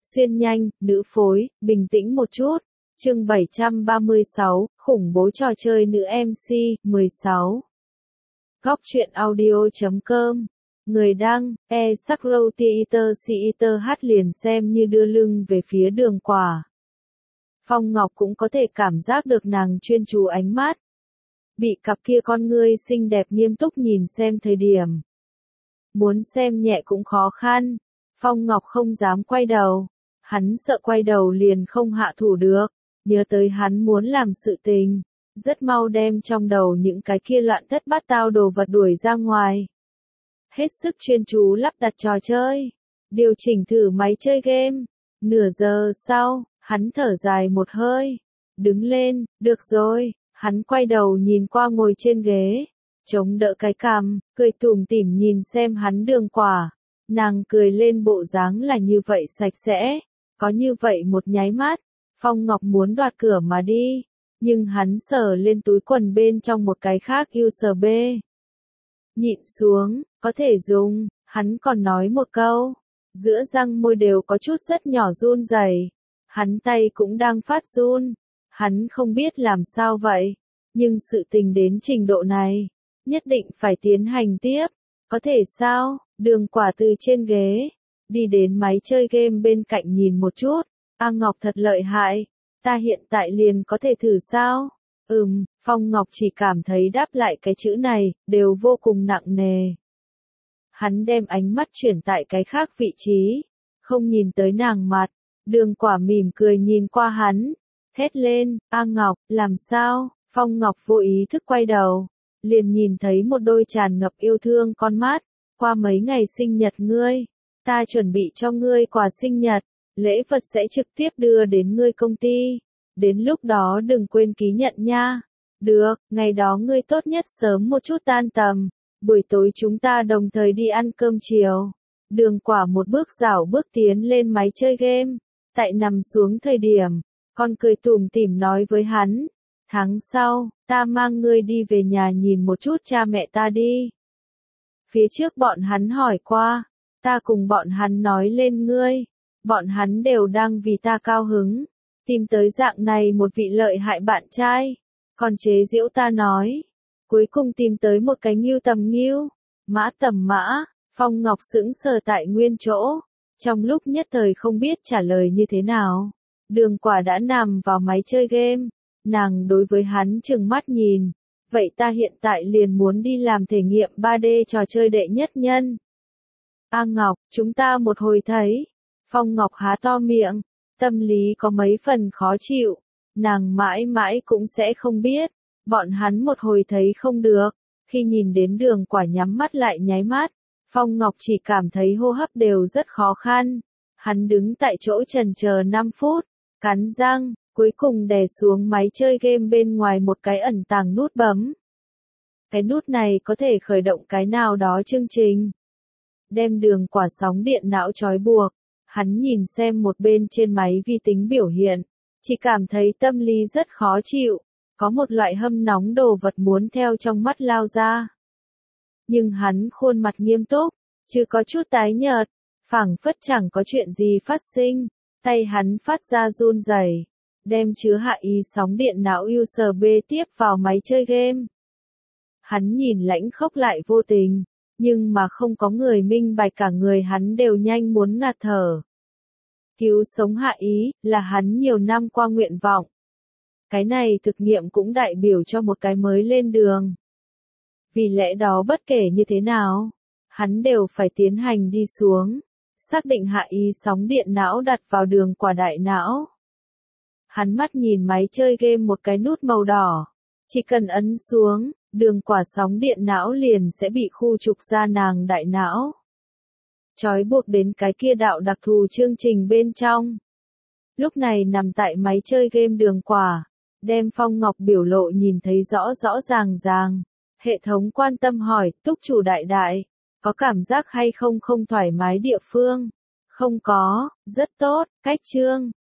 Xuyên nhanh, nữ phối, bình tĩnh một chút. Chương 736, khủng bố trò chơi nữ MC, 16. Góc truyện audio.com. Người đăng, Sakrotheater hát liền xem như đưa lưng về phía Đường Quả. Phong Ngọc cũng có thể cảm giác được nàng chuyên chú ánh mắt. Bị cặp kia con ngươi xinh đẹp nghiêm túc nhìn xem thời điểm. Muốn xem nhẹ cũng khó khăn. Phong Ngọc không dám quay đầu. Hắn sợ quay đầu liền không hạ thủ được. Nhớ tới hắn muốn làm sự tình. Rất mau đem trong đầu những cái kia loạn thất bát tao đồ vật đuổi ra ngoài. Hết sức chuyên chú lắp đặt trò chơi. Điều chỉnh thử máy chơi game. Nửa giờ sau, hắn thở dài một hơi. Đứng lên, được rồi. Hắn quay đầu nhìn qua ngồi trên ghế. Chống đỡ cái cằm, cười tủm tỉm nhìn xem hắn Đường Quả. Nàng cười lên bộ dáng là như vậy sạch sẽ. Có như vậy một nháy mắt. Phong Ngọc muốn đoạt cửa mà đi. Nhưng hắn sờ lên túi quần bên trong một cái khác USB. Nhịn xuống, có thể dùng, hắn còn nói một câu. Giữa răng môi đều có chút rất nhỏ run rẩy. Hắn tay cũng đang phát run. Hắn không biết làm sao vậy. Nhưng sự tình đến trình độ này. Nhất định phải tiến hành tiếp. Có thể sao? Đường Quả từ trên ghế. Đi đến máy chơi game bên cạnh nhìn một chút. A Ngọc thật lợi hại. Ta hiện tại liền có thể thử sao? Phong Ngọc chỉ cảm thấy đáp lại cái chữ này, đều vô cùng nặng nề. Hắn đem ánh mắt chuyển tại cái khác vị trí. Không nhìn tới nàng mặt. Đường Quả mỉm cười nhìn qua hắn. Hét lên, A Ngọc, làm sao? Phong Ngọc vô ý thức quay đầu. Liền nhìn thấy một đôi tràn ngập yêu thương con mắt. Qua mấy ngày sinh nhật ngươi. Ta chuẩn bị cho ngươi quà sinh nhật. Lễ vật sẽ trực tiếp đưa đến ngươi công ty. Đến lúc đó đừng quên ký nhận nha. Được, ngày đó ngươi tốt nhất sớm một chút tan tầm. Buổi tối chúng ta đồng thời đi ăn cơm chiều. Đường Quả một bước dảo bước tiến lên máy chơi game. Tại nằm xuống thời điểm, con cười tủm tỉm nói với hắn. Tháng sau, ta mang ngươi đi về nhà nhìn một chút cha mẹ ta đi. Phía trước bọn hắn hỏi qua, ta cùng bọn hắn nói lên ngươi. Bọn hắn đều đang vì ta cao hứng. Tìm tới dạng này một vị lợi hại bạn trai. Còn chế giễu ta nói. Cuối cùng tìm tới một cái ngưu tầm ngưu. Mã tầm mã. Phong Ngọc sững sờ tại nguyên chỗ. Trong lúc nhất thời không biết trả lời như thế nào. Đường Quả đã nằm vào máy chơi game. Nàng đối với hắn trừng mắt nhìn. Vậy ta hiện tại liền muốn đi làm thể nghiệm 3D trò chơi đệ nhất nhân. A Ngọc, chúng ta một hồi thấy. Phong Ngọc há to miệng. Tâm lý có mấy phần khó chịu. Nàng mãi mãi cũng sẽ không biết. Bọn hắn một hồi thấy không được. Khi nhìn đến Đường Quả nhắm mắt lại nháy mắt. Phong Ngọc chỉ cảm thấy hô hấp đều rất khó khăn. Hắn đứng tại chỗ chần chờ 5 phút. Cắn răng, cuối cùng đè xuống máy chơi game bên ngoài một cái ẩn tàng nút bấm. Cái nút này có thể khởi động cái nào đó chương trình. Đem Đường Quả sóng điện não trói buộc. Hắn nhìn xem một bên trên máy vi tính biểu hiện. Chỉ cảm thấy tâm lý rất khó chịu. Có một loại hâm nóng đồ vật muốn theo trong mắt lao ra. Nhưng hắn khuôn mặt nghiêm túc. Chứ có chút tái nhợt. Phảng phất chẳng có chuyện gì phát sinh. Tay hắn phát ra run rẩy. Đem chứa hạ ý sóng điện não USB tiếp vào máy chơi game. Hắn nhìn lãnh khốc lại vô tình. Nhưng mà không có người minh bạch cả người hắn đều nhanh muốn ngạt thở. Cứu sống hạ ý, là hắn nhiều năm qua nguyện vọng. Cái này thực nghiệm cũng đại biểu cho một cái mới lên đường. Vì lẽ đó bất kể như thế nào, hắn đều phải tiến hành đi xuống. Xác định hạ ý sóng điện não đặt vào Đường Quả đại não. Hắn mắt nhìn máy chơi game một cái nút màu đỏ. Chỉ cần ấn xuống, Đường Quả sóng điện não liền sẽ bị khu trục ra nàng đại não. Trói buộc đến cái kia đạo đặc thù chương trình bên trong. Lúc này nằm tại máy chơi game Đường Quả, đem Phong Ngọc biểu lộ nhìn thấy rõ rõ ràng ràng. Hệ thống quan tâm hỏi, túc chủ đại đại, có cảm giác hay không thoải mái địa phương? Không có, rất tốt, cách chương.